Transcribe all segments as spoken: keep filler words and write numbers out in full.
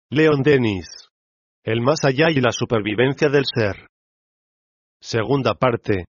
Leon Denis. El más allá y la supervivencia del ser. Segunda parte.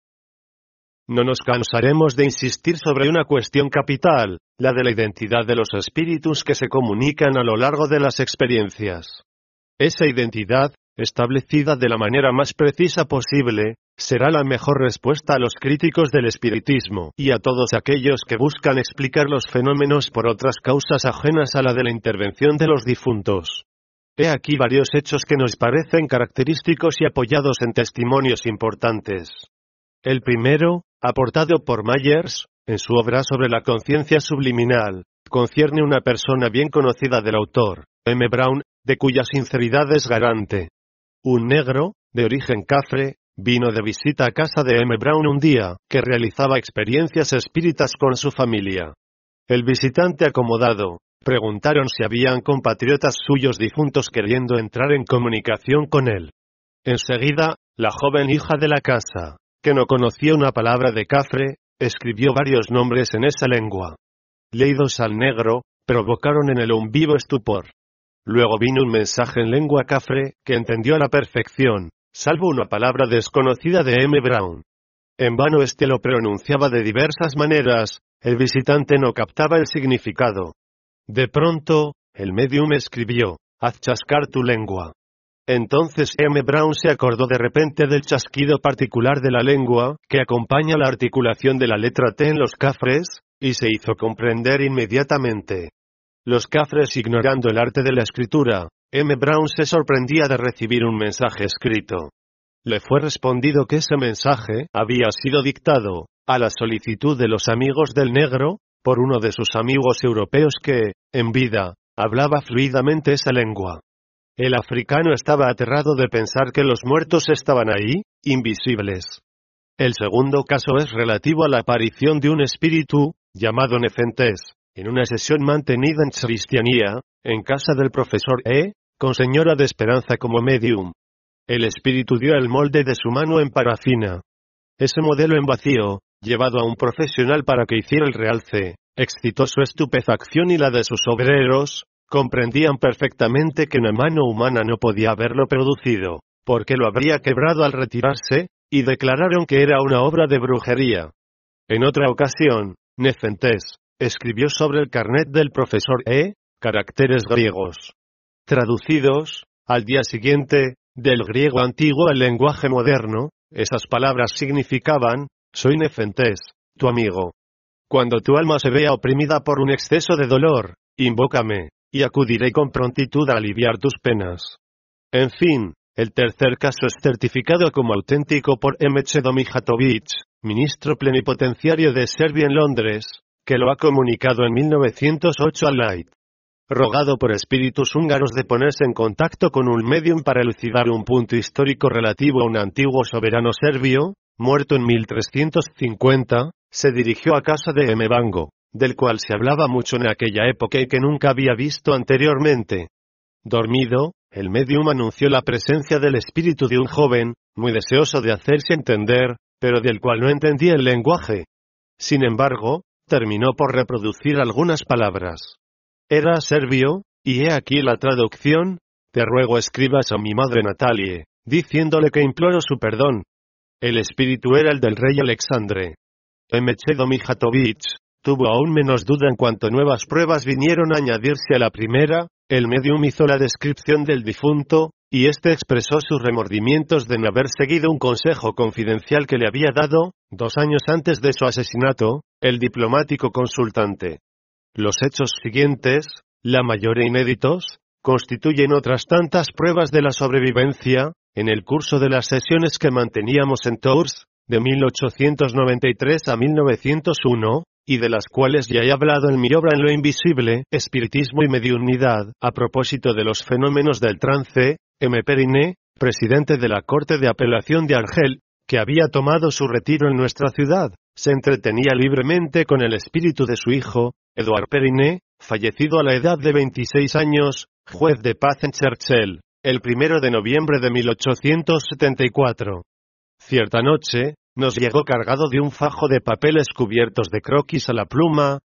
No nos cansaremos de insistir sobre una cuestión capital, la de la identidad de los espíritus que se comunican a lo largo de las experiencias. Esa identidad, establecida de la manera más precisa posible, será la mejor respuesta a los críticos del espiritismo y a todos aquellos que buscan explicar los fenómenos por otras causas ajenas a la de la intervención de los difuntos. He aquí varios hechos que nos parecen característicos y apoyados en testimonios importantes. El primero, aportado por Myers, en su obra sobre la conciencia subliminal, concierne una persona bien conocida del autor, M. Brown, de cuya sinceridad es garante. Un negro, de origen cafre, vino de visita a casa de M. Brown un día, que realizaba experiencias espíritas con su familia. El visitante acomodado, preguntaron si habían compatriotas suyos difuntos queriendo entrar en comunicación con él. Enseguida, la joven hija de la casa, que no conocía una palabra de cafre, escribió varios nombres en esa lengua. Leídos al negro, provocaron en él un vivo estupor. Luego vino un mensaje en lengua cafre, que entendió a la perfección, salvo una palabra desconocida de M. Brown. En vano éste lo pronunciaba de diversas maneras, el visitante no captaba el significado. De pronto, el médium escribió, «Haz chascar tu lengua». Entonces M. Brown se acordó de repente del chasquido particular de la lengua, que acompaña la articulación de la letra T en los cafres, y se hizo comprender inmediatamente. Los cafres ignorando el arte de la escritura, M. Brown se sorprendía de recibir un mensaje escrito. Le fue respondido que ese mensaje había sido dictado, a la solicitud de los amigos del negro, por uno de sus amigos europeos que, en vida, hablaba fluidamente esa lengua. El africano estaba aterrado de pensar que los muertos estaban ahí, invisibles. El segundo caso es relativo a la aparición de un espíritu, llamado Nefentes, en una sesión mantenida en Cristianía, en casa del profesor E., con señora de Esperanza como medium. El espíritu dio el molde de su mano en parafina. Ese modelo en vacío, llevado a un profesional para que hiciera el realce, excitó su estupefacción y la de sus obreros. Comprendían perfectamente que una mano humana no podía haberlo producido, porque lo habría quebrado al retirarse, y declararon que era una obra de brujería. En otra ocasión, Nefentes escribió sobre el carnet del profesor E. caracteres griegos. Traducidos, al día siguiente, del griego antiguo al lenguaje moderno, esas palabras significaban, soy Nefentes, tu amigo. Cuando tu alma se vea oprimida por un exceso de dolor, invócame, y acudiré con prontitud a aliviar tus penas. En fin, el tercer caso es certificado como auténtico por M. Mijatović, ministro plenipotenciario de Serbia en Londres, que lo ha comunicado en mil novecientos ocho a Light. Rogado por espíritus húngaros de ponerse en contacto con un medium para elucidar un punto histórico relativo a un antiguo soberano serbio, muerto en mil trescientos cincuenta, se dirigió a casa de M. Bango, del cual se hablaba mucho en aquella época y que nunca había visto anteriormente. Dormido, el medium anunció la presencia del espíritu de un joven, muy deseoso de hacerse entender, pero del cual no entendía el lenguaje. Sin embargo, terminó por reproducir algunas palabras. Era serbio, y he aquí la traducción: te ruego escribas a mi madre Natalie, diciéndole que imploro su perdón. El espíritu era el del rey Alexandre. M. Mijatović tuvo aún menos duda en cuanto nuevas pruebas vinieron a añadirse a la primera. El medium hizo la descripción del difunto, y éste expresó sus remordimientos de no haber seguido un consejo confidencial que le había dado, dos años antes de su asesinato, el diplomático consultante. Los hechos siguientes, la mayoría inéditos, constituyen otras tantas pruebas de la sobrevivencia, en el curso de las sesiones que manteníamos en Tours, de mil ochocientos noventa y tres a mil novecientos uno, y de las cuales ya he hablado en mi obra En lo invisible, espiritismo y mediunidad, a propósito de los fenómenos del trance. M. Periné, presidente de la Corte de Apelación de Argel, que había tomado su retiro en nuestra ciudad, se entretenía libremente con el espíritu de su hijo, Edouard Periné, fallecido a la edad de veintiséis años, juez de paz en Churchill, el primero de noviembre de mil ochocientos setenta y cuatro. Cierta noche, nos llegó cargado de un fajo de papeles cubiertos de croquis a la pluma,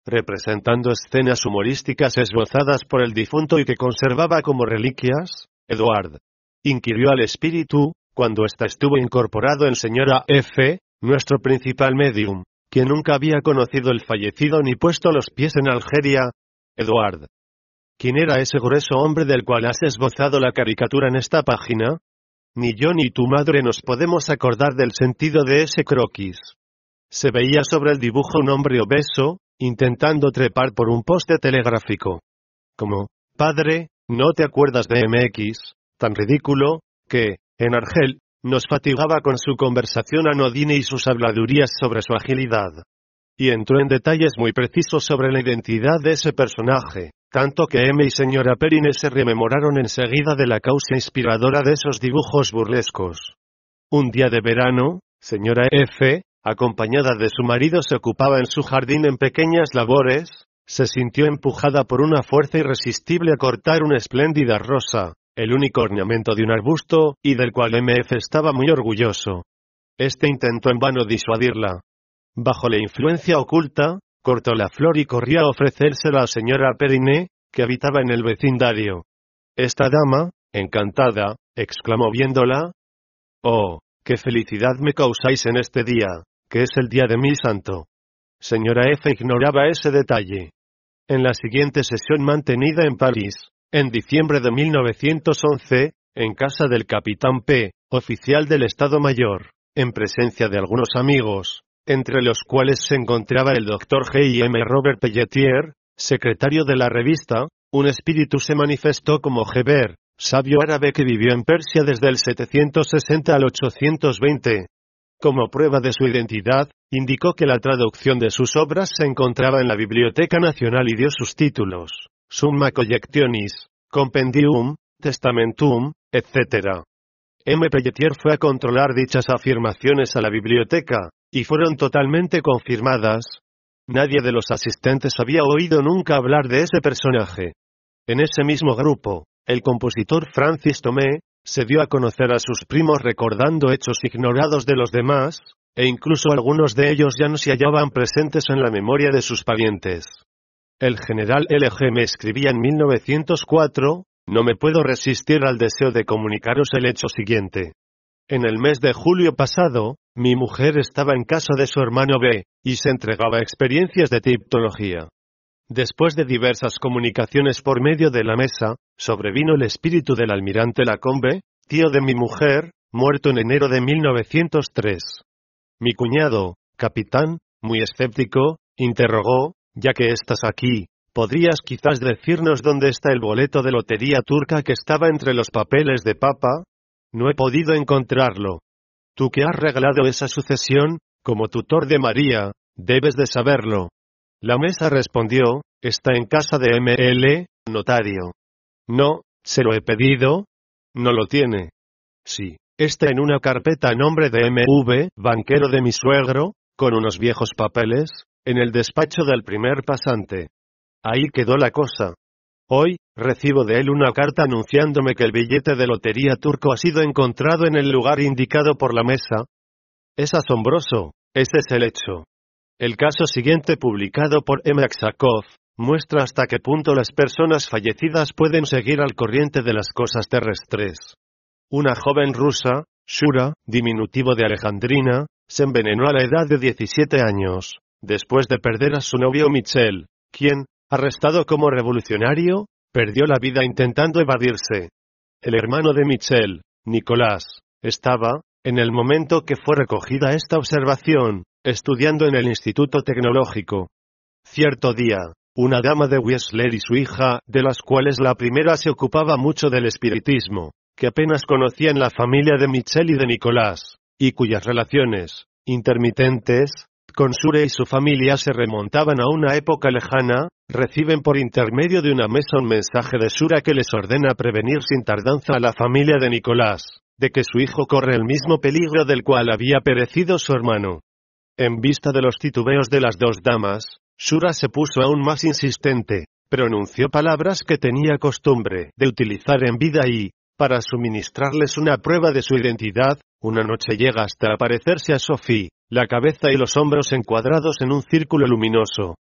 representando escenas humorísticas esbozadas por el difunto y que conservaba como reliquias. Edward inquirió al espíritu, cuando ésta estuvo incorporado en señora F., nuestro principal medium, quien nunca había conocido el fallecido ni puesto los pies en Algeria. Edward, ¿quién era ese grueso hombre del cual has esbozado la caricatura en esta página? Ni yo ni tu madre nos podemos acordar del sentido de ese croquis. Se veía sobre el dibujo un hombre obeso, intentando trepar por un poste telegráfico. Como, padre, ¿no te acuerdas de M X, tan ridículo, que, en Argel, nos fatigaba con su conversación anodina y sus habladurías sobre su agilidad? Y entró en detalles muy precisos sobre la identidad de ese personaje, tanto que M y señora Perrine se rememoraron enseguida de la causa inspiradora de esos dibujos burlescos. Un día de verano, señora F., acompañada de su marido, se ocupaba en su jardín en pequeñas labores. Se sintió empujada por una fuerza irresistible a cortar una espléndida rosa, el único ornamento de un arbusto, y del cual M F estaba muy orgulloso. Este intentó en vano disuadirla. Bajo la influencia oculta, cortó la flor y corrió a ofrecérsela a señora Perrine, que habitaba en el vecindario. Esta dama, encantada, exclamó viéndola: «Oh, qué felicidad me causáis en este día, que es el día de mi santo». Señora F. ignoraba ese detalle. En la siguiente sesión mantenida en París, en diciembre de mil novecientos once, en casa del capitán P., oficial del Estado Mayor, en presencia de algunos amigos, entre los cuales se encontraba el doctor G. y M. Robert Pelletier, secretario de la revista, un espíritu se manifestó como Geber, sabio árabe que vivió en Persia desde el setecientos sesenta al ochocientos veinte. Como prueba de su identidad, indicó que la traducción de sus obras se encontraba en la Biblioteca Nacional y dio sus títulos: Summa Collectionis, Compendium, Testamentum, etcétera. M. Pelletier fue a controlar dichas afirmaciones a la biblioteca, y fueron totalmente confirmadas. Nadie de los asistentes había oído nunca hablar de ese personaje. En ese mismo grupo, el compositor Francis Tomé se dio a conocer a sus primos recordando hechos ignorados de los demás, e incluso algunos de ellos ya no se hallaban presentes en la memoria de sus parientes. El general L G me escribía en mil novecientos cuatro, no me puedo resistir al deseo de comunicaros el hecho siguiente. En el mes de julio pasado, mi mujer estaba en casa de su hermano B, y se entregaba a experiencias de tipología. Después de diversas comunicaciones por medio de la mesa, sobrevino el espíritu del almirante Lacombe, tío de mi mujer, muerto en enero de mil novecientos tres. Mi cuñado, capitán, muy escéptico, interrogó: ya que estás aquí, ¿podrías quizás decirnos dónde está el boleto de lotería turca que estaba entre los papeles de papa? No he podido encontrarlo. Tú que has regalado esa sucesión, como tutor de María, debes de saberlo. La mesa respondió: está en casa de M L, notario. No, se lo he pedido. No lo tiene. Sí, está en una carpeta a nombre de M V, banquero de mi suegro, con unos viejos papeles, en el despacho del primer pasante. Ahí quedó la cosa. Hoy, recibo de él una carta anunciándome que el billete de lotería turco ha sido encontrado en el lugar indicado por la mesa. Es asombroso, ese es el hecho. El caso siguiente, publicado por M. Aksakov, muestra hasta qué punto las personas fallecidas pueden seguir al corriente de las cosas terrestres. Una joven rusa, Shura, diminutivo de Alejandrina, se envenenó a la edad de diecisiete años, después de perder a su novio Michel, quien, arrestado como revolucionario, perdió la vida intentando evadirse. El hermano de Michel, Nicolás, estaba, en el momento que fue recogida esta observación, estudiando en el Instituto Tecnológico. Cierto día, una dama de Whistler y su hija, de las cuales la primera se ocupaba mucho del espiritismo, que apenas conocían la familia de Michel y de Nicolás, y cuyas relaciones, intermitentes, con Sure y su familia se remontaban a una época lejana, reciben por intermedio de una mesa un mensaje de Sura que les ordena prevenir sin tardanza a la familia de Nicolás, de que su hijo corre el mismo peligro del cual había perecido su hermano. En vista de los titubeos de las dos damas, Shura se puso aún más insistente, pronunció palabras que tenía costumbre de utilizar en vida y, para suministrarles una prueba de su identidad, una noche llega hasta aparecerse a Sophie, la cabeza y los hombros encuadrados en un círculo luminoso.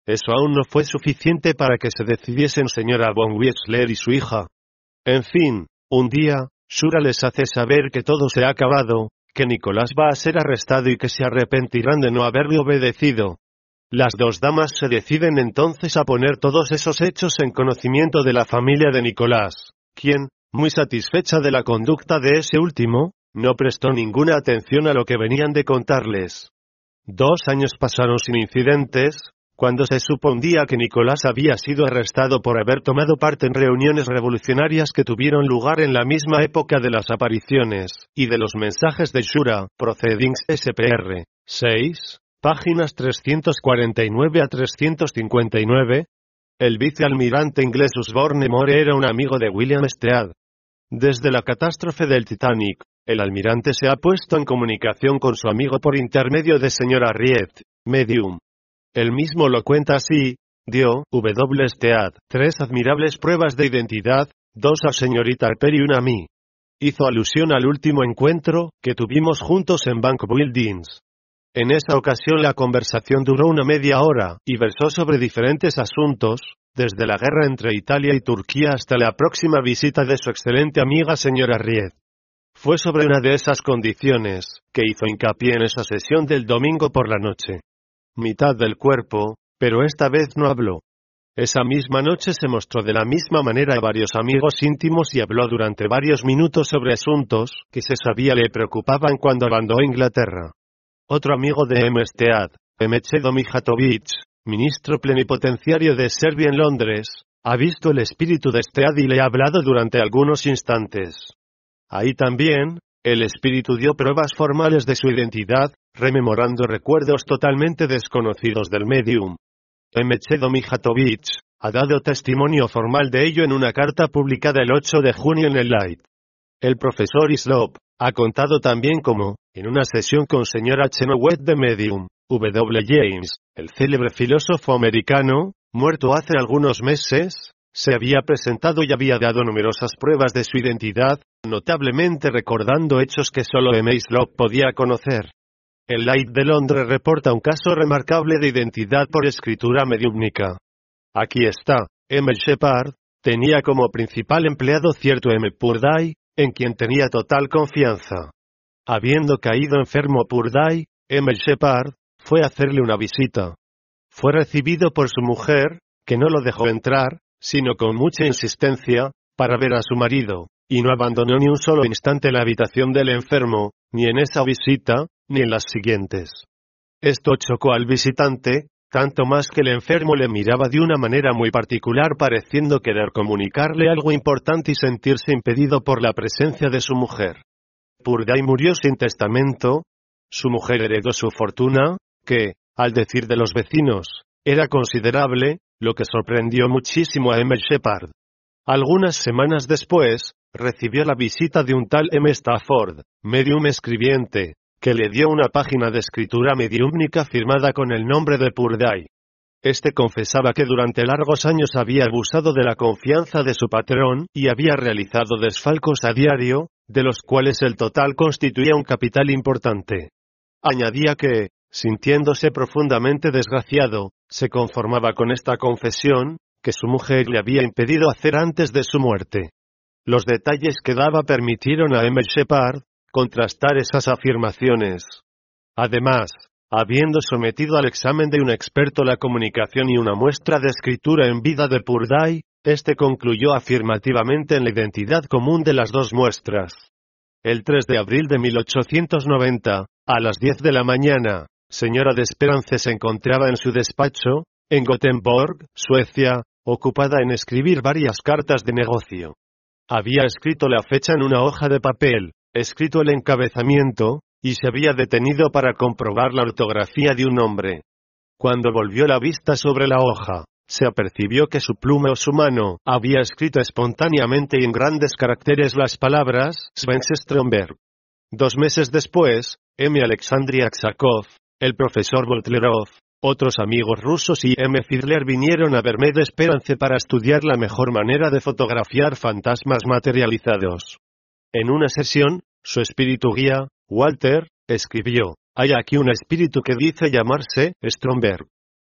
Eso aún no fue suficiente para que se decidiesen señora von Wexler y su hija. En fin, un día, Shura les hace saber que todo se ha acabado, que Nicolás va a ser arrestado y que se arrepentirán de no haberle obedecido. Las dos damas se deciden entonces a poner todos esos hechos en conocimiento de la familia de Nicolás, quien, muy satisfecha de la conducta de ese último, no prestó ninguna atención a lo que venían de contarles. Dos años pasaron sin incidentes, cuando se supo un día que Nicolás había sido arrestado por haber tomado parte en reuniones revolucionarias que tuvieron lugar en la misma época de las apariciones y de los mensajes de Shura, Proceedings S P R, seis, páginas trescientos cuarenta y nueve a trescientos cincuenta y nueve, el vicealmirante inglés Osborne Moore era un amigo de William Stead. Desde la catástrofe del Titanic, el almirante se ha puesto en comunicación con su amigo por intermedio de señora Riet, medium. Él mismo lo cuenta así: dio, W. Stead, tres admirables pruebas de identidad, dos a señorita Harper y una a mí. Hizo alusión al último encuentro que tuvimos juntos en Bank Buildings. En esa ocasión la conversación duró una media hora, y versó sobre diferentes asuntos, desde la guerra entre Italia y Turquía hasta la próxima visita de su excelente amiga señora Riet. Fue sobre una de esas condiciones, que hizo hincapié en esa sesión del domingo por la noche. Mitad del cuerpo, pero esta vez no habló. Esa misma noche se mostró de la misma manera a varios amigos íntimos y habló durante varios minutos sobre asuntos que se sabía le preocupaban cuando abandonó Inglaterra. Otro amigo de M. Stead, Mechado Mijatovic, ministro plenipotenciario de Serbia en Londres, ha visto el espíritu de Stead y le ha hablado durante algunos instantes. Ahí también, el espíritu dio pruebas formales de su identidad, rememorando recuerdos totalmente desconocidos del medium. Mechado Mijatovic ha dado testimonio formal de ello en una carta publicada el ocho de junio en el Light. El profesor Islop ha contado también cómo, en una sesión con señora Chenoweth de Medium, W. James, el célebre filósofo americano, muerto hace algunos meses, se había presentado y había dado numerosas pruebas de su identidad, notablemente recordando hechos que solo M. Islop podía conocer. El Light de Londres reporta un caso remarcable de identidad por escritura mediúmnica. Aquí está: M. Shepard tenía como principal empleado cierto M. Purday, en quien tenía total confianza. Habiendo caído enfermo Purday, M. Shepard fue a hacerle una visita. Fue recibido por su mujer, que no lo dejó entrar, sino con mucha insistencia, para ver a su marido, y no abandonó ni un solo instante la habitación del enfermo, ni en esa visita, ni en las siguientes. Esto chocó al visitante, tanto más que el enfermo le miraba de una manera muy particular, pareciendo querer comunicarle algo importante y sentirse impedido por la presencia de su mujer. Purday murió sin testamento. Su mujer heredó su fortuna, que, al decir de los vecinos, era considerable, lo que sorprendió muchísimo a M. Shepard. Algunas semanas después, recibió la visita de un tal M. Stafford, medium escribiente, que le dio una página de escritura mediúmnica firmada con el nombre de Purday. Este confesaba que durante largos años había abusado de la confianza de su patrón y había realizado desfalcos a diario, de los cuales el total constituía un capital importante. Añadía que, sintiéndose profundamente desgraciado, se conformaba con esta confesión, que su mujer le había impedido hacer antes de su muerte. Los detalles que daba permitieron a M. Shepard contrastar esas afirmaciones. Además, habiendo sometido al examen de un experto la comunicación y una muestra de escritura en vida de Purday, este concluyó afirmativamente en la identidad común de las dos muestras. El tres de abril de mil ochocientos noventa, a las diez de la mañana, señora de Esperance se encontraba en su despacho, en Gothenburg, Suecia, ocupada en escribir varias cartas de negocio. Había escrito la fecha en una hoja de papel, escrito el encabezamiento, y se había detenido para comprobar la ortografía de un nombre. Cuando volvió la vista sobre la hoja, se apercibió que su pluma o su mano había escrito espontáneamente y en grandes caracteres las palabras Svenska Strömberg. Dos meses después, M. Alexandria Aksakov, el profesor Boltlerov, otros amigos rusos y M. Fiedler vinieron a verme de Esperance para estudiar la mejor manera de fotografiar fantasmas materializados. En una sesión, su espíritu guía, Walter, escribió: «Hay aquí un espíritu que dice llamarse Stromberg.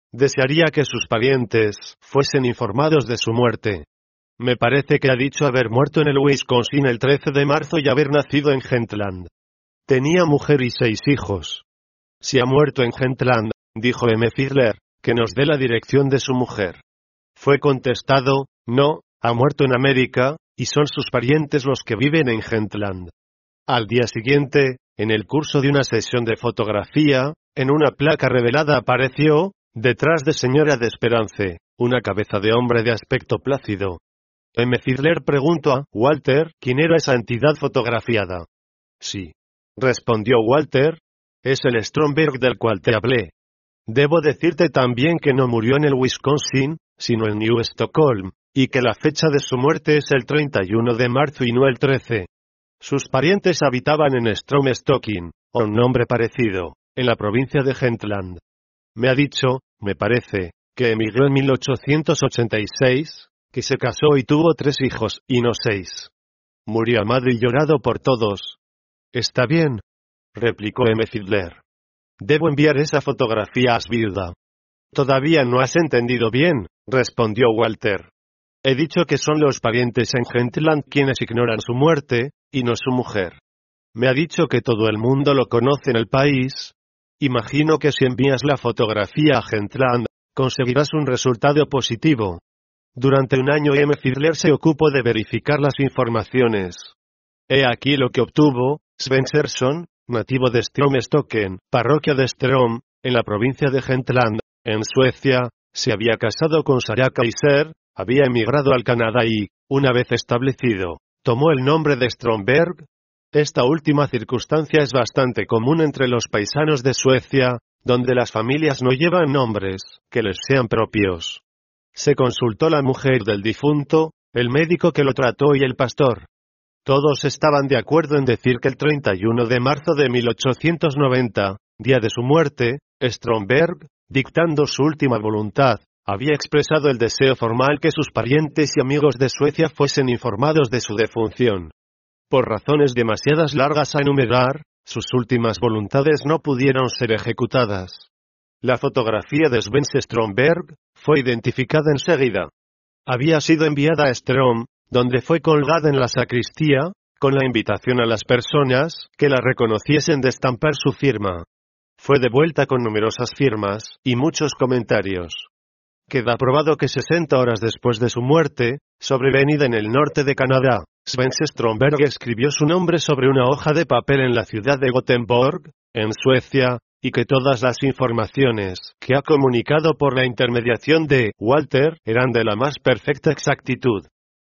Desearía que sus parientes fuesen informados de su muerte. Me parece que ha dicho haber muerto en el Wisconsin el trece de marzo y haber nacido en Gentland. Tenía mujer y seis hijos. Si ha muerto en Gentland, dijo M. Fiedler, que nos dé la dirección de su mujer. Fue contestado, no, ha muerto en América, y son sus parientes los que viven en Gentland. Al día siguiente, en el curso de una sesión de fotografía, en una placa revelada apareció, detrás de señora de Esperance, una cabeza de hombre de aspecto plácido. M. Fiedler preguntó a Walter quién era esa entidad fotografiada. Sí. Respondió Walter. Es el Stromberg del cual te hablé. Debo decirte también que no murió en el Wisconsin, sino en New Stockholm, y que la fecha de su muerte es el treinta y uno de marzo y no el trece. Sus parientes habitaban en Stromstocking, o un nombre parecido, en la provincia de Gentland. Me ha dicho, me parece, que emigró en mil ochocientos ochenta y seis, que se casó y tuvo tres hijos, y no seis. Murió amado y llorado por todos. Está bien, replicó M. Fiedler. Debo enviar esa fotografía a su viuda. Todavía no has entendido bien, respondió Walter. He dicho que son los parientes en Gentland quienes ignoran su muerte, y no su mujer. Me ha dicho que todo el mundo lo conoce en el país. Imagino que si envías la fotografía a Gentland, conseguirás un resultado positivo. Durante un año M. Fiedler se ocupó de verificar las informaciones. He aquí lo que obtuvo. Svensersson, nativo de Stromstocking, parroquia de Strom, en la provincia de Gentland, en Suecia, se había casado con Sarah Kaiser, había emigrado al Canadá y, una vez establecido, tomó el nombre de Stromberg. Esta última circunstancia es bastante común entre los paisanos de Suecia, donde las familias no llevan nombres que les sean propios. Se consultó la mujer del difunto, el médico que lo trató y el pastor. Todos estaban de acuerdo en decir que el treinta y uno de marzo de mil ochocientos noventa, día de su muerte, Stromberg, dictando su última voluntad, había expresado el deseo formal que sus parientes y amigos de Suecia fuesen informados de su defunción. Por razones demasiadas largas a enumerar, sus últimas voluntades no pudieron ser ejecutadas. La fotografía de Sven Stromberg fue identificada enseguida. Había sido enviada a Strom, donde fue colgada en la sacristía, con la invitación a las personas que la reconociesen de estampar su firma. Fue devuelta con numerosas firmas y muchos comentarios. Queda probado que sesenta horas después de su muerte, sobrevenida en el norte de Canadá, Sven Stromberg escribió su nombre sobre una hoja de papel en la ciudad de Gothenburg, en Suecia, y que todas las informaciones que ha comunicado por la intermediación de Walter eran de la más perfecta exactitud.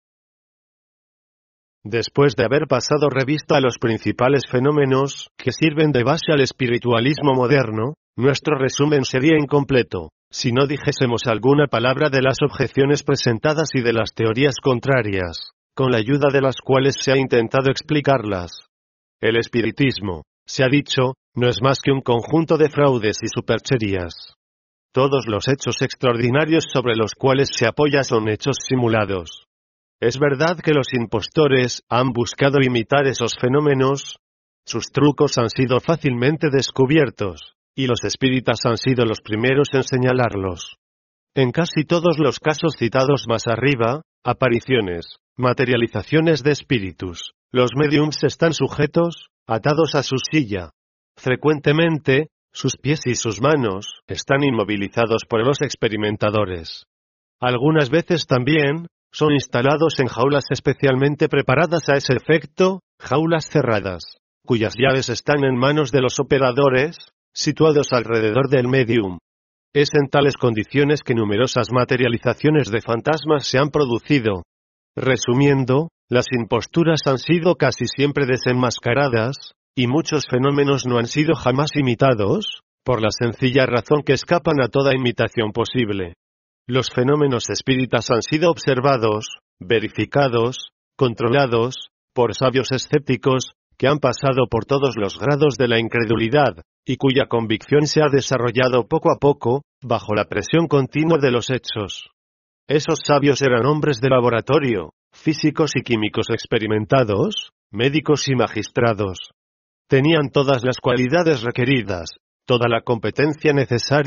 Después de haber pasado revista a los principales fenómenos que sirven de base al espiritualismo moderno, nuestro resumen sería incompleto si no dijésemos alguna palabra de las objeciones presentadas y de las teorías contrarias, con la ayuda de las cuales se ha intentado explicarlas. El espiritismo, se ha dicho, no es más que un conjunto de fraudes y supercherías. Todos los hechos extraordinarios sobre los cuales se apoya son hechos simulados. Es verdad que los impostores han buscado imitar esos fenómenos. Sus trucos han sido fácilmente descubiertos, y los espíritas han sido los primeros en señalarlos. En casi todos los casos citados más arriba, apariciones, materializaciones de espíritus, los médiums están sujetos, atados a su silla. Frecuentemente, sus pies y sus manos están inmovilizados por los experimentadores. Algunas veces también, son instalados en jaulas especialmente preparadas a ese efecto, jaulas cerradas, cuyas llaves están en manos de los operadores, situados alrededor del medium. Es en tales condiciones que numerosas materializaciones de fantasmas se han producido. Resumiendo, las imposturas han sido casi siempre desenmascaradas, y muchos fenómenos no han sido jamás imitados, por la sencilla razón que escapan a toda imitación posible. Los fenómenos espíritas han sido observados, verificados, controlados, por sabios escépticos, que han pasado por todos los grados de la incredulidad, y cuya convicción se ha desarrollado poco a poco, bajo la presión continua de los hechos. Esos sabios eran hombres de laboratorio, físicos y químicos experimentados, médicos y magistrados. Tenían todas las cualidades requeridas, toda la competencia necesaria,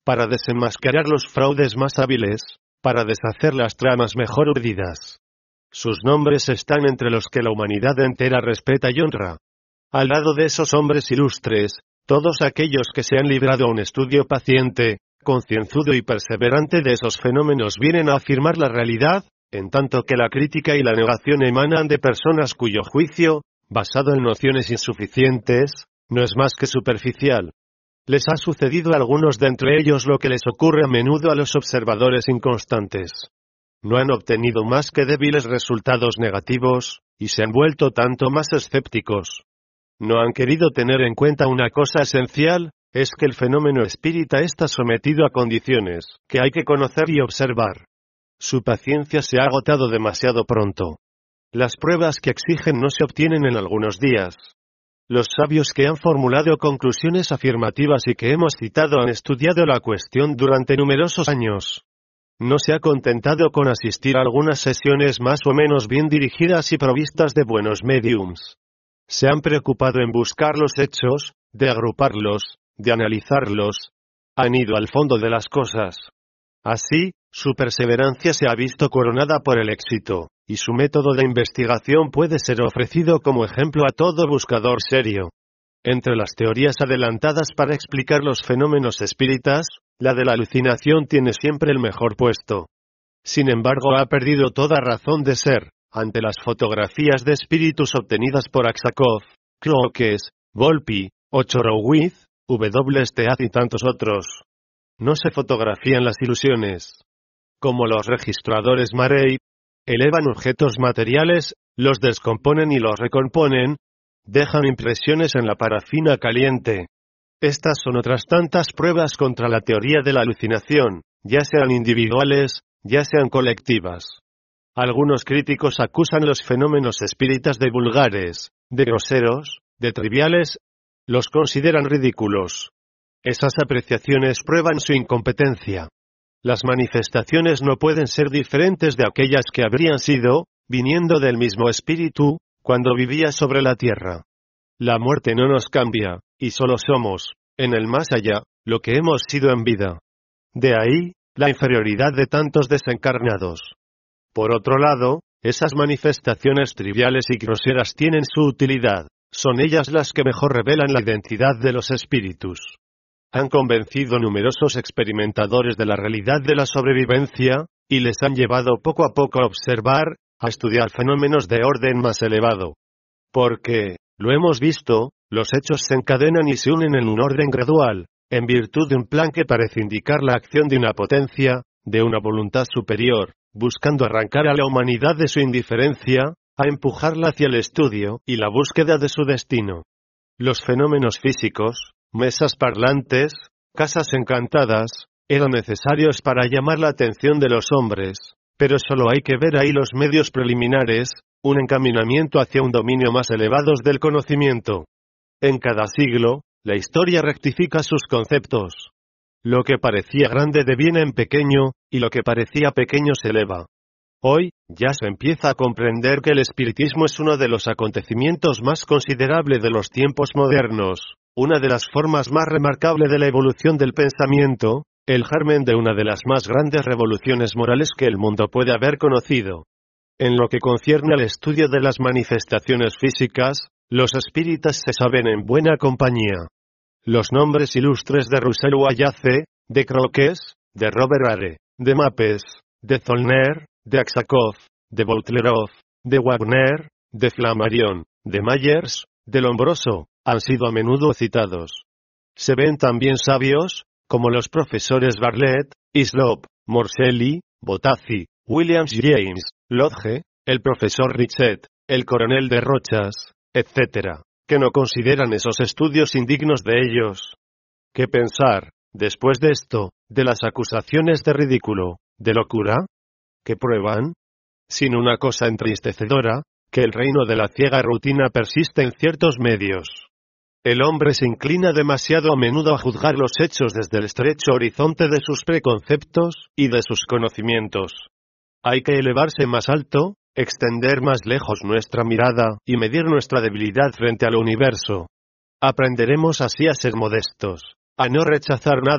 para desenmascarar los fraudes más hábiles, para deshacer las tramas mejor urdidas. Sus nombres están entre los que la humanidad entera respeta y honra. Al lado de esos hombres ilustres, todos aquellos que se han librado a un estudio paciente, concienzudo y perseverante de esos fenómenos vienen a afirmar la realidad, en tanto que la crítica y la negación emanan de personas cuyo juicio, basado en nociones insuficientes, no es más que superficial. Les ha sucedido a algunos de entre ellos lo que les ocurre a menudo a los observadores inconstantes. No han obtenido más que débiles resultados negativos, y se han vuelto tanto más escépticos. No han querido tener en cuenta una cosa esencial, es que el fenómeno espírita está sometido a condiciones que hay que conocer y observar. Su paciencia se ha agotado demasiado pronto. Las pruebas que exigen no se obtienen en algunos días. Los sabios que han formulado conclusiones afirmativas y que hemos citado han estudiado la cuestión durante numerosos años. No se ha contentado con asistir a algunas sesiones más o menos bien dirigidas y provistas de buenos mediums. Se han preocupado en buscar los hechos, de agruparlos, de analizarlos. Han ido al fondo de las cosas. Así, su perseverancia se ha visto coronada por el éxito, y su método de investigación puede ser ofrecido como ejemplo a todo buscador serio. Entre las teorías adelantadas para explicar los fenómenos espíritas, la de la alucinación tiene siempre el mejor puesto. Sin embargo, ha perdido toda razón de ser, ante las fotografías de espíritus obtenidas por Aksakov, Crookes, Volpi, Horowitz, W. Stead y tantos otros. No se fotografían las ilusiones. Como los registradores Marey, elevan objetos materiales, los descomponen y los recomponen, dejan impresiones en la parafina caliente. Estas son otras tantas pruebas contra la teoría de la alucinación, ya sean individuales, ya sean colectivas. Algunos críticos acusan los fenómenos espíritas de vulgares, de groseros, de triviales, los consideran ridículos. Esas apreciaciones prueban su incompetencia. Las manifestaciones no pueden ser diferentes de aquellas que habrían sido, viniendo del mismo espíritu, cuando vivía sobre la tierra. La muerte no nos cambia, y solo somos, en el más allá, lo que hemos sido en vida. De ahí, la inferioridad de tantos desencarnados. Por otro lado, esas manifestaciones triviales y groseras tienen su utilidad, son ellas las que mejor revelan la identidad de los espíritus. Han convencido numerosos experimentadores de la realidad de la sobrevivencia, y les han llevado poco a poco a observar, a estudiar fenómenos de orden más elevado. Porque, lo hemos visto, los hechos se encadenan y se unen en un orden gradual, en virtud de un plan que parece indicar la acción de una potencia, de una voluntad superior, buscando arrancar a la humanidad de su indiferencia, a empujarla hacia el estudio y la búsqueda de su destino. Los fenómenos físicos, mesas parlantes, casas encantadas, eran necesarios para llamar la atención de los hombres, pero solo hay que ver ahí los medios preliminares, un encaminamiento hacia un dominio más elevado del conocimiento. En cada siglo, la historia rectifica sus conceptos. Lo que parecía grande deviene en pequeño, y lo que parecía pequeño se eleva. Hoy, ya se empieza a comprender que el espiritismo es uno de los acontecimientos más considerables de los tiempos modernos, una de las formas más remarcables de la evolución del pensamiento, el germen de una de las más grandes revoluciones morales que el mundo puede haber conocido. En lo que concierne al estudio de las manifestaciones físicas, los espíritas se saben en buena compañía. Los nombres ilustres de Russell Wallace, de Crookes, de Robert Hare, de Mapes, de Zollner, de Aksakov, de Boutlerov, de Wagner, de Flammarion, de Myers, de Lombroso, han sido a menudo citados. Se ven también sabios, como los profesores Bartlett, Hislop, Morselli, Botazzi, Williams James, Lodge, el profesor Richet, el coronel de Rochas, etcétera, que no consideran esos estudios indignos de ellos. ¿Qué pensar, después de esto, de las acusaciones de ridículo, de locura? ¿Qué prueban? Sin una cosa entristecedora, que el reino de la ciega rutina persiste en ciertos medios. El hombre se inclina demasiado a menudo a juzgar los hechos desde el estrecho horizonte de sus preconceptos y de sus conocimientos. Hay que elevarse más alto, extender más lejos nuestra mirada y medir nuestra debilidad frente al universo. Aprenderemos así a ser modestos, a no rechazar nada,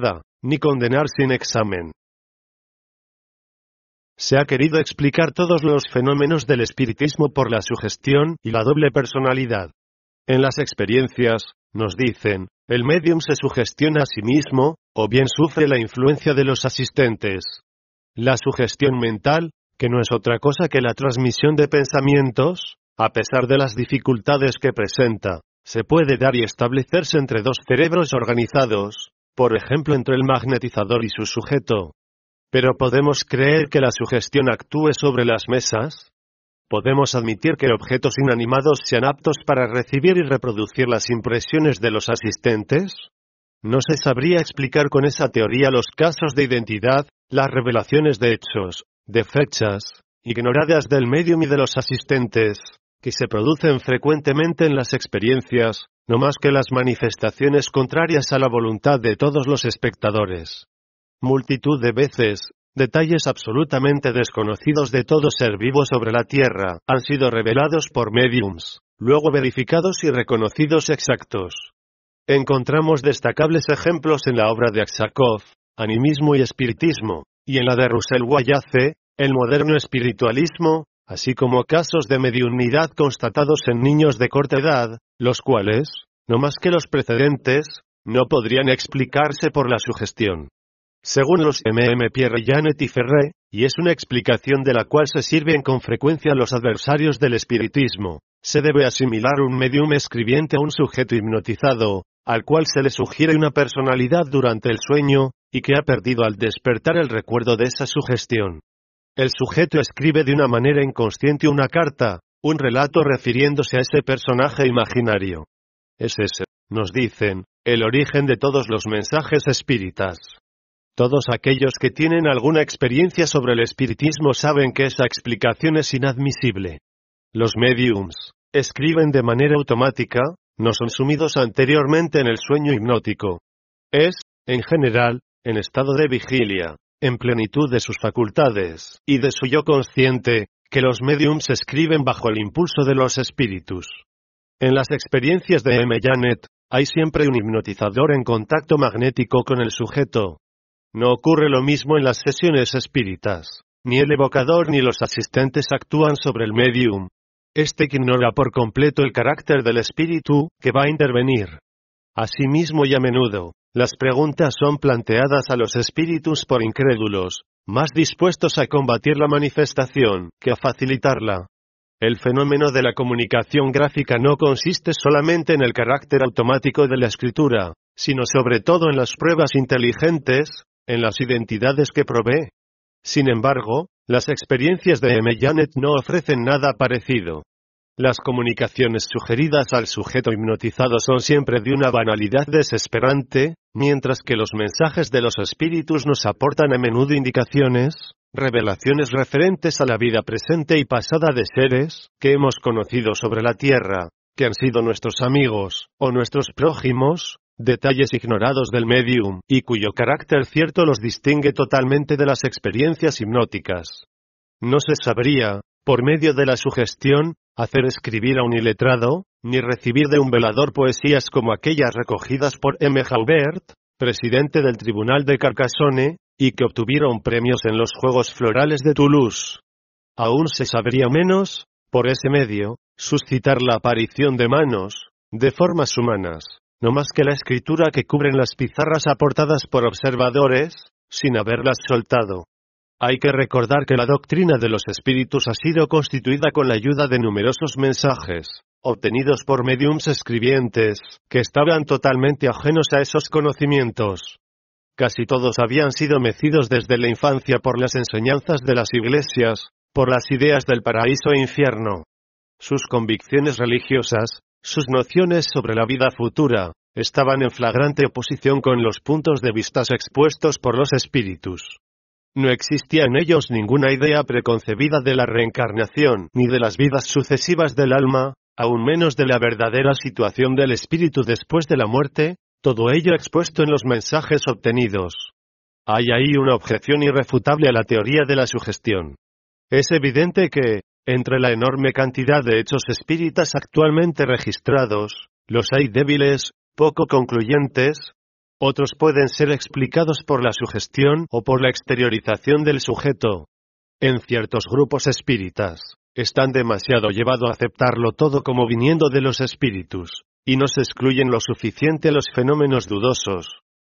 ni condenar sin examen. Se ha querido explicar todos los fenómenos del espiritismo por la sugestión y la doble personalidad. En las experiencias, nos dicen, el médium se sugestiona a sí mismo, o bien sufre la influencia de los asistentes. La sugestión mental, que no es otra cosa que la transmisión de pensamientos, a pesar de las dificultades que presenta, se puede dar y establecerse entre dos cerebros organizados, por ejemplo entre el magnetizador y su sujeto. ¿Pero podemos creer que la sugestión actúe sobre las mesas? ¿Podemos admitir que objetos inanimados sean aptos para recibir y reproducir las impresiones de los asistentes? No se sabría explicar con esa teoría los casos de identidad, las revelaciones de hechos, de fechas, ignoradas del médium y de los asistentes, que se producen frecuentemente en las experiencias, no más que las manifestaciones contrarias a la voluntad de todos los espectadores. Multitud de veces, detalles absolutamente desconocidos de todo ser vivo sobre la Tierra han sido revelados por médiums, luego verificados y reconocidos exactos. Encontramos destacables ejemplos en la obra de Aksakov, Animismo y Espiritismo, y en la de Russell Wallace, El moderno espiritualismo, así como casos de mediunidad constatados en niños de corta edad, los cuales, no más que los precedentes, no podrían explicarse por la sugestión. Según los M M Pierre Janet y Ferré, y es una explicación de la cual se sirven con frecuencia los adversarios del espiritismo, se debe asimilar un medium escribiente a un sujeto hipnotizado, al cual se le sugiere una personalidad durante el sueño, y que ha perdido al despertar el recuerdo de esa sugestión. El sujeto escribe de una manera inconsciente una carta, un relato refiriéndose a ese personaje imaginario. Es ese, nos dicen, el origen de todos los mensajes espíritas. Todos aquellos que tienen alguna experiencia sobre el espiritismo saben que esa explicación es inadmisible. Los médiums escriben de manera automática, no son sumidos anteriormente en el sueño hipnótico. Es, en general, en estado de vigilia, en plenitud de sus facultades y de su yo consciente, que los médiums escriben bajo el impulso de los espíritus. En las experiencias de M. Janet, hay siempre un hipnotizador en contacto magnético con el sujeto. No ocurre lo mismo en las sesiones espíritas. Ni el evocador ni los asistentes actúan sobre el médium. Este ignora por completo el carácter del espíritu que va a intervenir. Asimismo y a menudo, las preguntas son planteadas a los espíritus por incrédulos, más dispuestos a combatir la manifestación que a facilitarla. El fenómeno de la comunicación gráfica no consiste solamente en el carácter automático de la escritura, sino sobre todo en las pruebas inteligentes, en las identidades que provee. Sin embargo, las experiencias de M. Janet no ofrecen nada parecido. Las comunicaciones sugeridas al sujeto hipnotizado son siempre de una banalidad desesperante, mientras que los mensajes de los espíritus nos aportan a menudo indicaciones, revelaciones referentes a la vida presente y pasada de seres que hemos conocido sobre la Tierra, que han sido nuestros amigos, o nuestros prójimos, detalles ignorados del médium, y cuyo carácter cierto los distingue totalmente de las experiencias hipnóticas. No se sabría, por medio de la sugestión, hacer escribir a un iletrado, ni recibir de un velador poesías como aquellas recogidas por M. Jaubert, presidente del Tribunal de Carcassonne, y que obtuvieron premios en los Juegos Florales de Toulouse. Aún se sabría menos, por ese medio, suscitar la aparición de manos, de formas humanas, no más que la escritura que cubren las pizarras aportadas por observadores, sin haberlas soltado. Hay que recordar que la doctrina de los espíritus ha sido constituida con la ayuda de numerosos mensajes, obtenidos por médiums escribientes, que estaban totalmente ajenos a esos conocimientos. Casi todos habían sido mecidos desde la infancia por las enseñanzas de las iglesias, por las ideas del paraíso e infierno. Sus convicciones religiosas, sus nociones sobre la vida futura, estaban en flagrante oposición con los puntos de vista expuestos por los espíritus. No existía en ellos ninguna idea preconcebida de la reencarnación, ni de las vidas sucesivas del alma, aún menos de la verdadera situación del espíritu después de la muerte, todo ello expuesto en los mensajes obtenidos. Hay ahí una objeción irrefutable a la teoría de la sugestión. Es evidente que, entre la enorme cantidad de hechos espíritas actualmente registrados, los hay débiles, poco concluyentes, Otros pueden ser explicados por la sugestión o por la exteriorización del sujeto. En ciertos grupos espíritas, están demasiado llevados a aceptarlo todo como viniendo de los espíritus, y no se excluyen lo suficiente los fenómenos dudosos.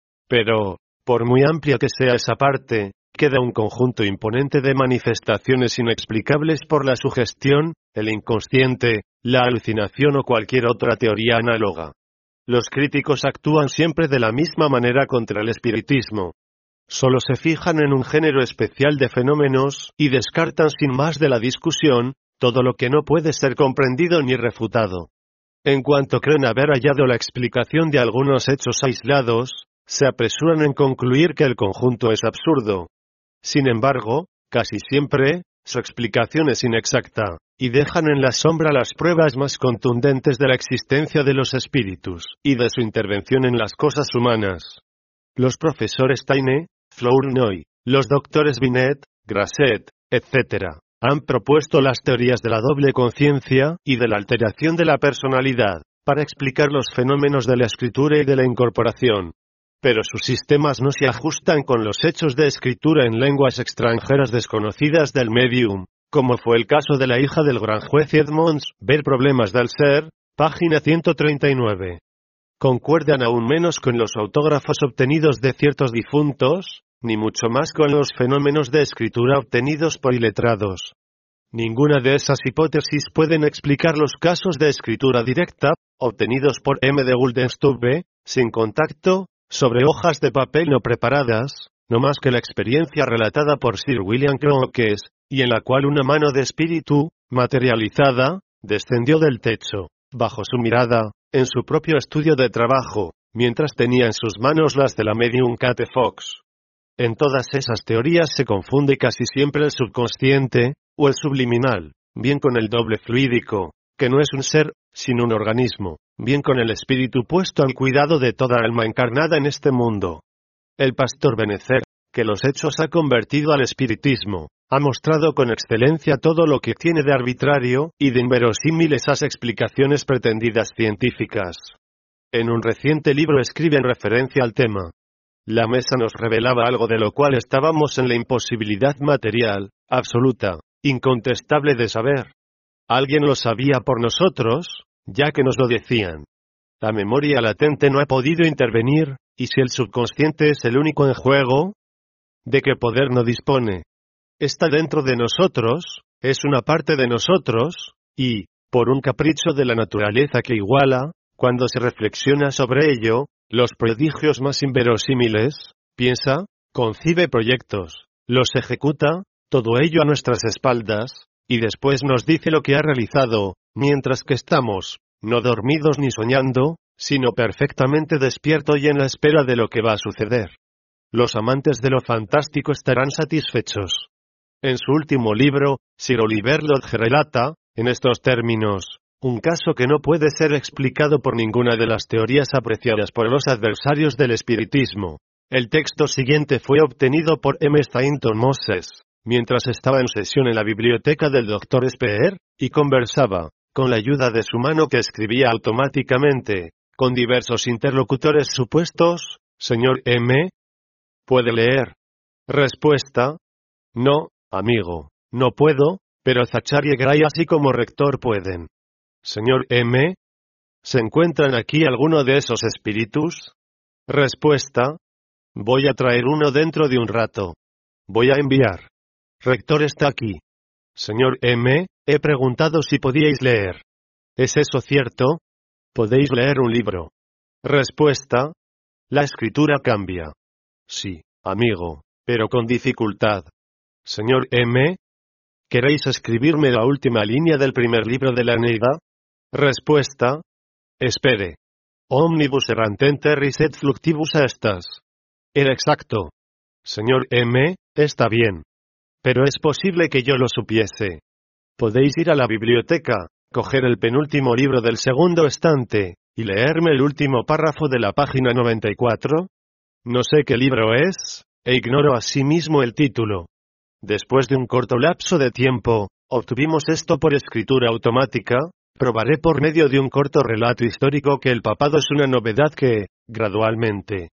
Pero, por muy amplia que sea esa parte, queda un conjunto imponente de manifestaciones inexplicables por la sugestión, el inconsciente, la alucinación o cualquier otra teoría análoga. Los críticos actúan siempre de la misma manera contra el espiritismo. Solo se fijan en un género especial de fenómenos, y descartan sin más de la discusión, todo lo que no puede ser comprendido ni refutado. En cuanto creen haber hallado la explicación de algunos hechos aislados, se apresuran en concluir que el conjunto es absurdo. Sin embargo, casi siempre, su explicación es inexacta, y dejan en la sombra las pruebas más contundentes de la existencia de los espíritus, y de su intervención en las cosas humanas. Los profesores Taine, Flournoy, los doctores Binet, Grasset, etcétera, han propuesto las teorías de la doble conciencia y de la alteración de la personalidad, para explicar los fenómenos de la escritura y de la incorporación. Pero sus sistemas no se ajustan con los hechos de escritura en lenguas extranjeras desconocidas del medium, como fue el caso de la hija del gran juez Edmonds, ver Problemas del Ser, página ciento treinta y nueve. Concuerdan aún menos con los autógrafos obtenidos de ciertos difuntos, ni mucho más con los fenómenos de escritura obtenidos por iletrados. Ninguna de esas hipótesis pueden explicar los casos de escritura directa, obtenidos por M. de Guldenstube, sin contacto, sobre hojas de papel no preparadas, no más que la experiencia relatada por Sir William Crookes, y en la cual una mano de espíritu, materializada, descendió del techo, bajo su mirada, en su propio estudio de trabajo, mientras tenía en sus manos las de la medium Kate Fox. En todas esas teorías se confunde casi siempre el subconsciente, o el subliminal, bien con el doble fluídico, que no es un ser, sino un organismo, bien con el espíritu puesto al cuidado de toda alma encarnada en este mundo. El pastor Benecer, que los hechos ha convertido al espiritismo, ha mostrado con excelencia todo lo que tiene de arbitrario y de inverosímil esas explicaciones pretendidas científicas. En un reciente libro escribe en referencia al tema: la mesa nos revelaba algo de lo cual estábamos en la imposibilidad material, absoluta, incontestable de saber. Alguien lo sabía por nosotros, ya que nos lo decían. La memoria latente no ha podido intervenir, y si el subconsciente es el único en juego, ¿de qué poder no dispone? Está dentro de nosotros, es una parte de nosotros, y, por un capricho de la naturaleza que iguala, cuando se reflexiona sobre ello, los prodigios más inverosímiles, piensa, concibe proyectos, los ejecuta, todo ello a nuestras espaldas, y después nos dice lo que ha realizado, mientras que estamos, no dormidos ni soñando, sino perfectamente despierto y en la espera de lo que va a suceder. Los amantes de lo fantástico estarán satisfechos. En su último libro, Sir Oliver Lodge relata, en estos términos, un caso que no puede ser explicado por ninguna de las teorías apreciadas por los adversarios del espiritismo. El texto siguiente fue obtenido por M. Stainton Moses, mientras estaba en sesión en la biblioteca del doctor Speer, y conversaba, con la ayuda de su mano que escribía automáticamente, con diversos interlocutores supuestos. Señor M. ¿Puede leer? Respuesta: no, amigo, no puedo, pero Zachary Gray así como rector pueden. Señor M. ¿Se encuentran aquí alguno de esos espíritus? Respuesta: voy a traer uno dentro de un rato. Voy a enviar. Rector está aquí. Señor M. He preguntado si podíais leer. ¿Es eso cierto? ¿Podéis leer un libro? Respuesta: la escritura cambia. Sí, amigo, pero con dificultad. Señor M. ¿Queréis escribirme la última línea del primer libro de la Eneida? Respuesta: espere. Omnibus erantem terris et fluctibus estas. Era exacto. Señor M. Está bien. Pero es posible que yo lo supiese. Podéis ir a la biblioteca, coger el penúltimo libro del segundo estante, y leerme el último párrafo de la página noventa y cuatro. No sé qué libro es, e ignoro asimismo el título. Después de un corto lapso de tiempo, obtuvimos esto por escritura automática. Probaré por medio de un corto relato histórico que el papado es una novedad que, gradualmente,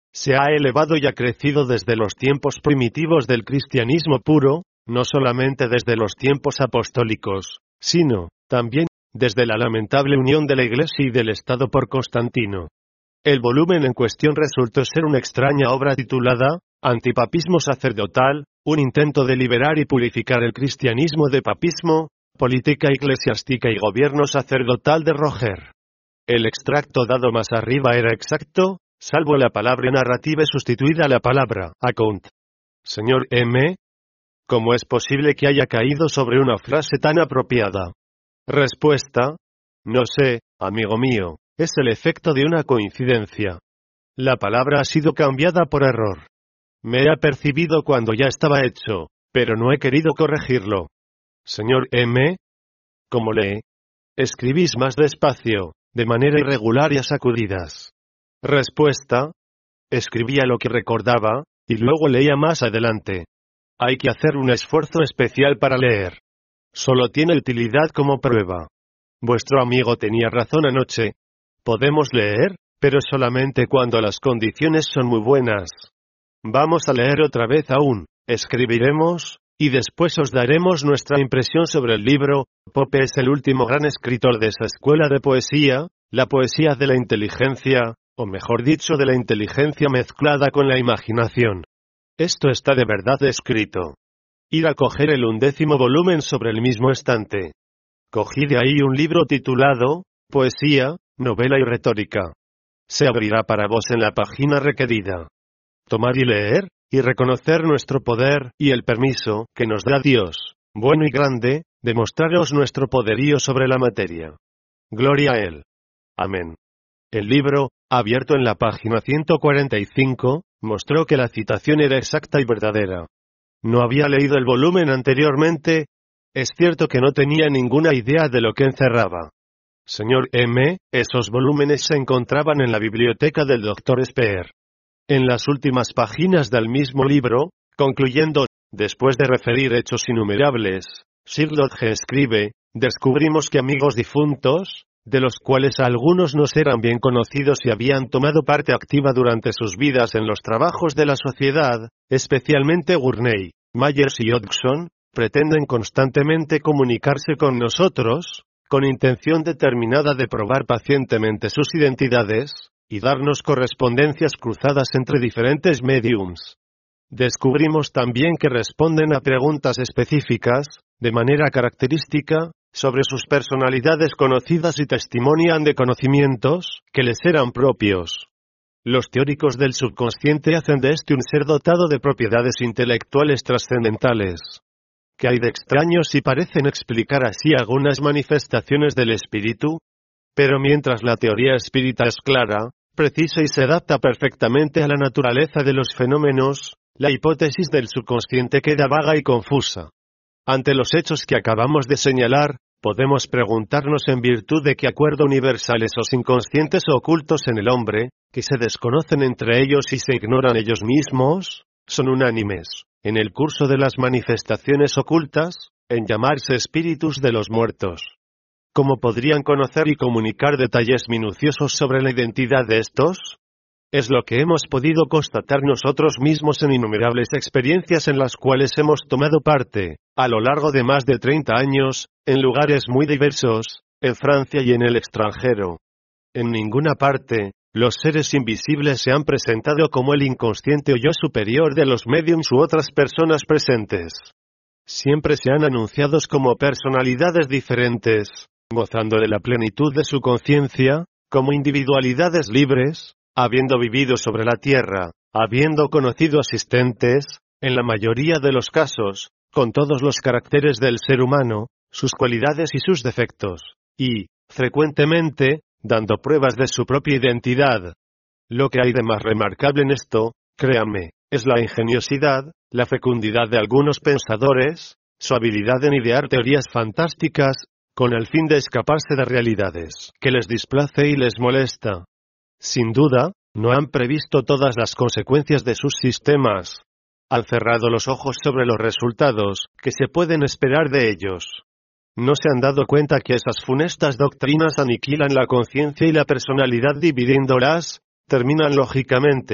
se ha elevado y ha crecido desde los tiempos primitivos del cristianismo puro, no solamente desde los tiempos apostólicos, sino, también, desde la lamentable unión de la Iglesia y del Estado por Constantino. El volumen en cuestión resultó ser una extraña obra titulada Antipapismo sacerdotal, un intento de liberar y purificar el cristianismo de papismo, política eclesiástica y gobierno sacerdotal de Roger. El extracto dado más arriba era exacto, salvo la palabra narrativa sustituida a la palabra account. Señor M. ¿Cómo es posible que haya caído sobre una frase tan apropiada? Respuesta: no sé, amigo mío, es el efecto de una coincidencia. La palabra ha sido cambiada por error. Me he apercibido cuando ya estaba hecho, pero no he querido corregirlo. Señor M. ¿Cómo lee? Escribís más despacio, de manera irregular y a sacudidas. Respuesta: escribía lo que recordaba, y luego leía más adelante. Hay que hacer un esfuerzo especial para leer. Solo tiene utilidad como prueba. Vuestro amigo tenía razón anoche. Podemos leer, pero solamente cuando las condiciones son muy buenas. Vamos a leer otra vez aún, escribiremos, y después os daremos nuestra impresión sobre el libro. Pope es el último gran escritor de esa escuela de poesía, la poesía de la inteligencia, o mejor dicho de la inteligencia mezclada con la imaginación. Esto está de verdad escrito. Ir a coger el undécimo volumen sobre el mismo estante. Cogí de ahí un libro titulado Poesía, Novela y Retórica. Se abrirá para vos en la página requerida. Tomar y leer, y reconocer nuestro poder, y el permiso que nos da Dios, bueno y grande, de mostraros nuestro poderío sobre la materia. Gloria a Él. Amén. El libro, abierto en la página ciento cuarenta y cinco, mostró que la citación era exacta y verdadera. No había leído el volumen anteriormente. Es cierto que no tenía ninguna idea de lo que encerraba. Señor M., esos volúmenes se encontraban en la biblioteca del doctor Speer. En las últimas páginas del mismo libro, concluyendo, después de referir hechos innumerables, Sherlock G. escribe, descubrimos que amigos difuntos, de los cuales algunos nos eran bien conocidos y habían tomado parte activa durante sus vidas en los trabajos de la sociedad, especialmente Gurney, Myers y Hodgson, pretenden constantemente comunicarse con nosotros, con intención determinada de probar pacientemente sus identidades, y darnos correspondencias cruzadas entre diferentes mediums. Descubrimos también que responden a preguntas específicas, de manera característica, sobre sus personalidades conocidas y testimonian de conocimientos que les eran propios. Los teóricos del subconsciente hacen de este un ser dotado de propiedades intelectuales trascendentales. ¿Qué hay de extraño si parecen explicar así algunas manifestaciones del espíritu? Pero mientras la teoría espírita es clara, precisa y se adapta perfectamente a la naturaleza de los fenómenos, la hipótesis del subconsciente queda vaga y confusa. Ante los hechos que acabamos de señalar, podemos preguntarnos en virtud de qué acuerdo universal esos inconscientes ocultos en el hombre, que se desconocen entre ellos y se ignoran ellos mismos, son unánimes, en el curso de las manifestaciones ocultas, en llamarse espíritus de los muertos. ¿Cómo podrían conocer y comunicar detalles minuciosos sobre la identidad de estos? Es lo que hemos podido constatar nosotros mismos en innumerables experiencias en las cuales hemos tomado parte, a lo largo de más de treinta años, en lugares muy diversos, en Francia y en el extranjero. En ninguna parte, los seres invisibles se han presentado como el inconsciente o yo superior de los médiums u otras personas presentes. Siempre se han anunciado como personalidades diferentes, gozando de la plenitud de su conciencia, como individualidades libres, habiendo vivido sobre la tierra, habiendo conocido asistentes, en la mayoría de los casos, con todos los caracteres del ser humano, sus cualidades y sus defectos, y, frecuentemente, dando pruebas de su propia identidad. Lo que hay de más remarcable en esto, créanme, es la ingeniosidad, la fecundidad de algunos pensadores, su habilidad en idear teorías fantásticas, con el fin de escaparse de realidades que les displace y les molesta. Sin duda, no han previsto todas las consecuencias de sus sistemas. Han cerrado los ojos sobre los resultados que se pueden esperar de ellos. No se han dado cuenta que esas funestas doctrinas aniquilan la conciencia y la personalidad dividiéndolas, terminan lógicamente,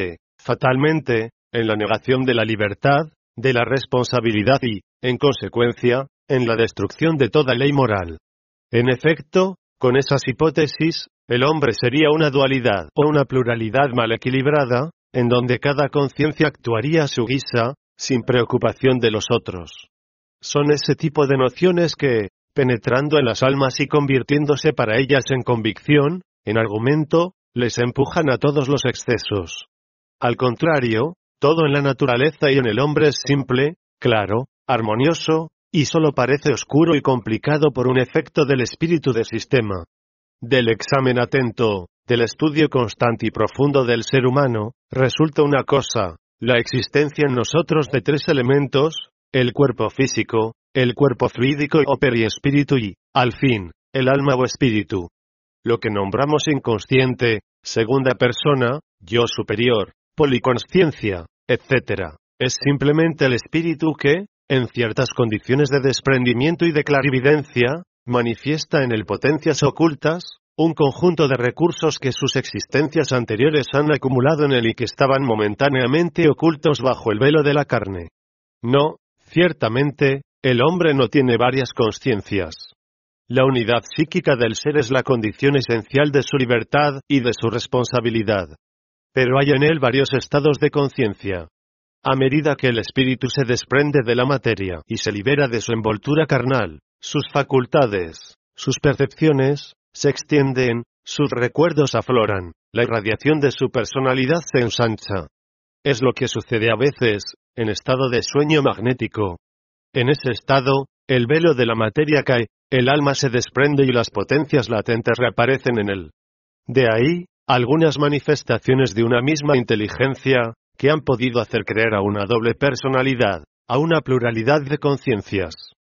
fatalmente, en la negación de la libertad, de la responsabilidad y, en consecuencia, en la destrucción de toda ley moral. En efecto, con esas hipótesis, el hombre sería una dualidad o una pluralidad mal equilibrada, en donde cada conciencia actuaría a su guisa, sin preocupación de los otros. Son ese tipo de nociones que, penetrando en las almas y convirtiéndose para ellas en convicción, en argumento, les empujan a todos los excesos. Al contrario, todo en la naturaleza y en el hombre es simple, claro, armonioso, y solo parece oscuro y complicado por un efecto del espíritu de sistema. Del examen atento, del estudio constante y profundo del ser humano, resulta una cosa, la existencia en nosotros de tres elementos, el cuerpo físico, el cuerpo fluídico o periespíritu y, al fin, el alma o espíritu. Lo que nombramos inconsciente, segunda persona, yo superior, policonsciencia, etcétera, es simplemente el espíritu que, en ciertas condiciones de desprendimiento y de clarividencia, manifiesta en el potencias ocultas, un conjunto de recursos que sus existencias anteriores han acumulado en él y que estaban momentáneamente ocultos bajo el velo de la carne. No, ciertamente, el hombre no tiene varias conciencias. La unidad psíquica del ser es la condición esencial de su libertad y de su responsabilidad. Pero hay en él varios estados de conciencia. A medida que el espíritu se desprende de la materia y se libera de su envoltura carnal, sus facultades, sus percepciones, se extienden, sus recuerdos afloran, la irradiación de su personalidad se ensancha. Es lo que sucede a veces, en estado de sueño magnético. En ese estado, el velo de la materia cae, el alma se desprende y las potencias latentes reaparecen en él. De ahí, algunas manifestaciones de una misma inteligencia, que han podido hacer creer a una doble personalidad, a una pluralidad de conciencias.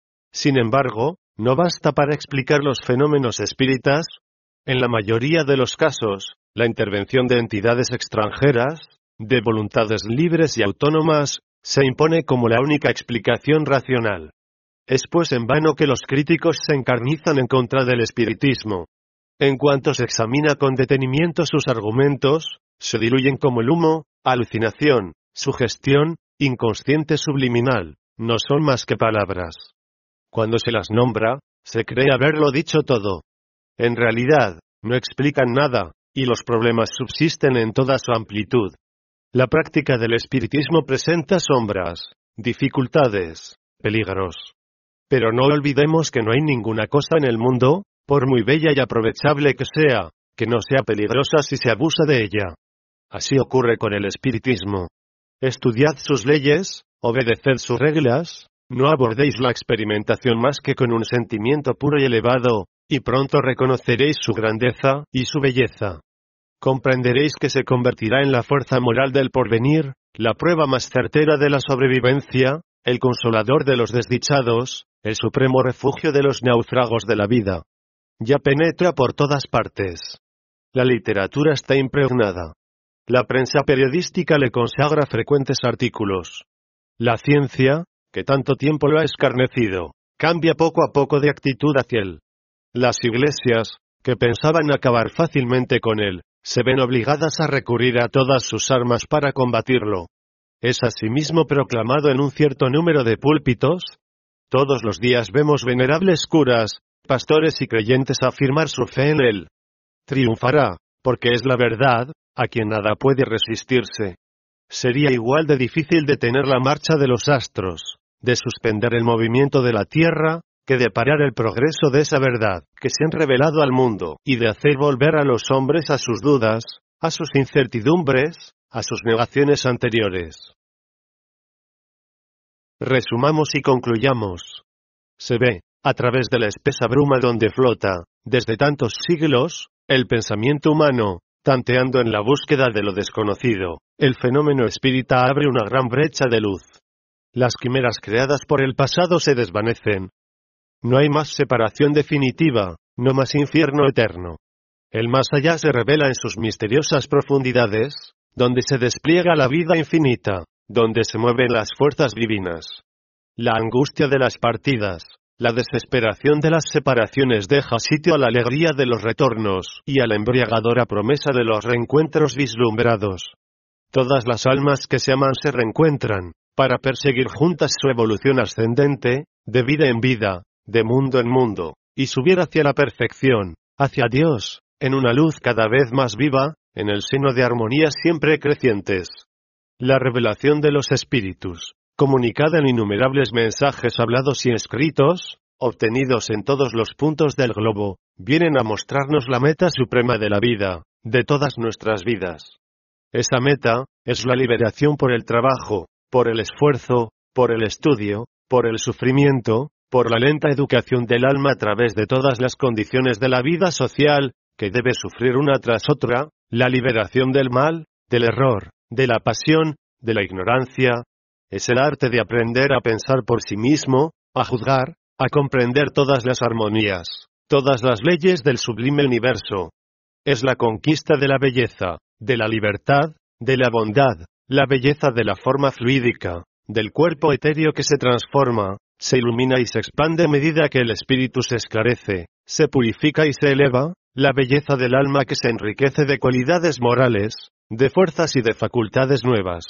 Sin embargo, no basta para explicar los fenómenos espíritas. En la mayoría de los casos, la intervención de entidades extranjeras, de voluntades libres y autónomas, se impone como la única explicación racional. Es pues en vano que los críticos se encarnizan en contra del espiritismo. En cuanto se examina con detenimiento sus argumentos, se diluyen como el humo, alucinación, sugestión, inconsciente subliminal, no son más que palabras. Cuando se las nombra, se cree haberlo dicho todo. En realidad, no explican nada, y los problemas subsisten en toda su amplitud. La práctica del espiritismo presenta sombras, dificultades, peligros. Pero no olvidemos que no hay ninguna cosa en el mundo, por muy bella y aprovechable que sea, que no sea peligrosa si se abusa de ella. Así ocurre con el espiritismo. Estudiad sus leyes, obedeced sus reglas, no abordéis la experimentación más que con un sentimiento puro y elevado, y pronto reconoceréis su grandeza y su belleza. Comprenderéis que se convertirá en la fuerza moral del porvenir, la prueba más certera de la sobrevivencia, el consolador de los desdichados, el supremo refugio de los náufragos de la vida. Ya penetra por todas partes. La literatura está impregnada. La prensa periodística le consagra frecuentes artículos. La ciencia, que tanto tiempo lo ha escarnecido, cambia poco a poco de actitud hacia él. Las iglesias, que pensaban acabar fácilmente con él, se ven obligadas a recurrir a todas sus armas para combatirlo. Es asimismo proclamado en un cierto número de púlpitos. Todos los días vemos venerables curas, pastores y creyentes afirmar su fe en él. Triunfará, porque es la verdad, a quien nada puede resistirse. Sería igual de difícil detener la marcha de los astros, de suspender el movimiento de la tierra, que de parar el progreso de esa verdad que se han revelado al mundo, y de hacer volver a los hombres a sus dudas, a sus incertidumbres, a sus negaciones anteriores. Resumamos y concluyamos. Se ve, a través de la espesa bruma donde flota, desde tantos siglos, el pensamiento humano, tanteando en la búsqueda de lo desconocido, el fenómeno espírita abre una gran brecha de luz. Las quimeras creadas por el pasado se desvanecen. No hay más separación definitiva, no más infierno eterno. El más allá se revela en sus misteriosas profundidades, donde se despliega la vida infinita, donde se mueven las fuerzas divinas. La angustia de las partidas, la desesperación de las separaciones deja sitio a la alegría de los retornos y a la embriagadora promesa de los reencuentros vislumbrados. Todas las almas que se aman se reencuentran, para perseguir juntas su evolución ascendente, de vida en vida, de mundo en mundo, y subir hacia la perfección, hacia Dios, en una luz cada vez más viva, en el seno de armonías siempre crecientes. La revelación de los espíritus, comunicada en innumerables mensajes hablados y escritos, obtenidos en todos los puntos del globo, vienen a mostrarnos la meta suprema de la vida, de todas nuestras vidas. Esa meta, es la liberación por el trabajo, por el esfuerzo, por el estudio, por el sufrimiento, por la lenta educación del alma a través de todas las condiciones de la vida social, que debe sufrir una tras otra, la liberación del mal, del error, de la pasión, de la ignorancia. Es el arte de aprender a pensar por sí mismo, a juzgar, a comprender todas las armonías, todas las leyes del sublime universo. Es la conquista de la belleza, de la libertad, de la bondad, la belleza de la forma fluídica, del cuerpo etéreo que se transforma, se ilumina y se expande a medida que el espíritu se esclarece, se purifica y se eleva, la belleza del alma que se enriquece de cualidades morales, de fuerzas y de facultades nuevas.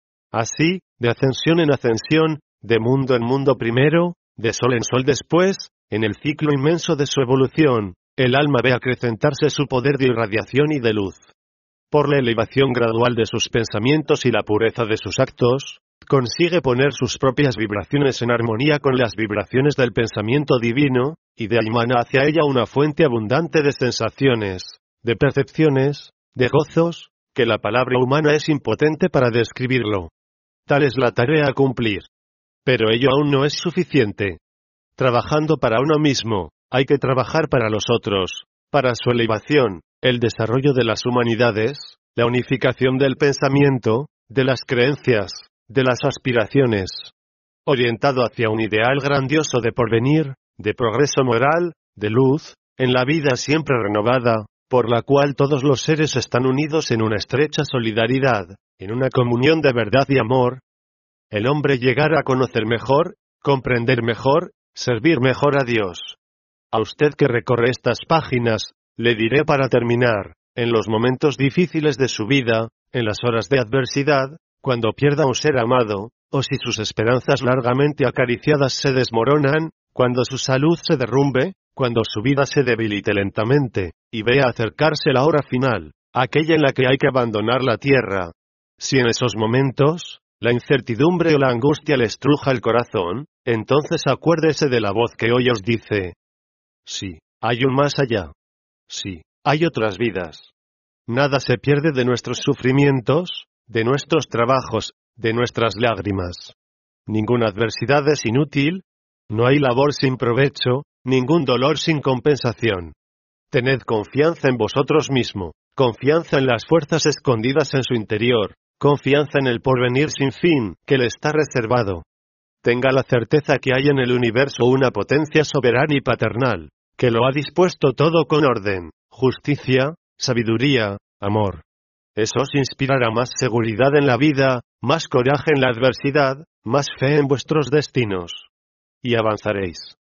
Así, de ascensión en ascensión, de mundo en mundo primero, de sol en sol después, en el ciclo inmenso de su evolución, el alma ve acrecentarse su poder de irradiación y de luz. Por la elevación gradual de sus pensamientos y la pureza de sus actos, consigue poner sus propias vibraciones en armonía con las vibraciones del pensamiento divino, y de ahí emana hacia ella una fuente abundante de sensaciones, de percepciones, de gozos, que la palabra humana es impotente para describirlo. Tal es la tarea a cumplir. Pero ello aún no es suficiente. Trabajando para uno mismo, hay que trabajar para los otros, para su elevación, el desarrollo de las humanidades, la unificación del pensamiento, de las creencias, de las aspiraciones. Orientado hacia un ideal grandioso de porvenir, de progreso moral, de luz, en la vida siempre renovada, por la cual todos los seres están unidos en una estrecha solidaridad, en una comunión de verdad y amor. El hombre llegará a conocer mejor, comprender mejor, servir mejor a Dios. A usted que recorre estas páginas, le diré para terminar, en los momentos difíciles de su vida, en las horas de adversidad, cuando pierda un ser amado, o si sus esperanzas largamente acariciadas se desmoronan, cuando su salud se derrumbe, cuando su vida se debilite lentamente, y vea acercarse la hora final, aquella en la que hay que abandonar la tierra. Si en esos momentos, la incertidumbre o la angustia le estruja el corazón, entonces acuérdese de la voz que hoy os dice: sí, hay un más allá. Sí, hay otras vidas. Nada se pierde de nuestros sufrimientos, de nuestros trabajos, de nuestras lágrimas. Ninguna adversidad es inútil, no hay labor sin provecho, ningún dolor sin compensación. Tened confianza en vosotros mismo, confianza en las fuerzas escondidas en su interior, confianza en el porvenir sin fin, que le está reservado. Tenga la certeza que hay en el universo una potencia soberana y paternal, que lo ha dispuesto todo con orden, justicia, sabiduría, amor. Eso os inspirará más seguridad en la vida, más coraje en la adversidad, más fe en vuestros destinos. Y avanzaréis.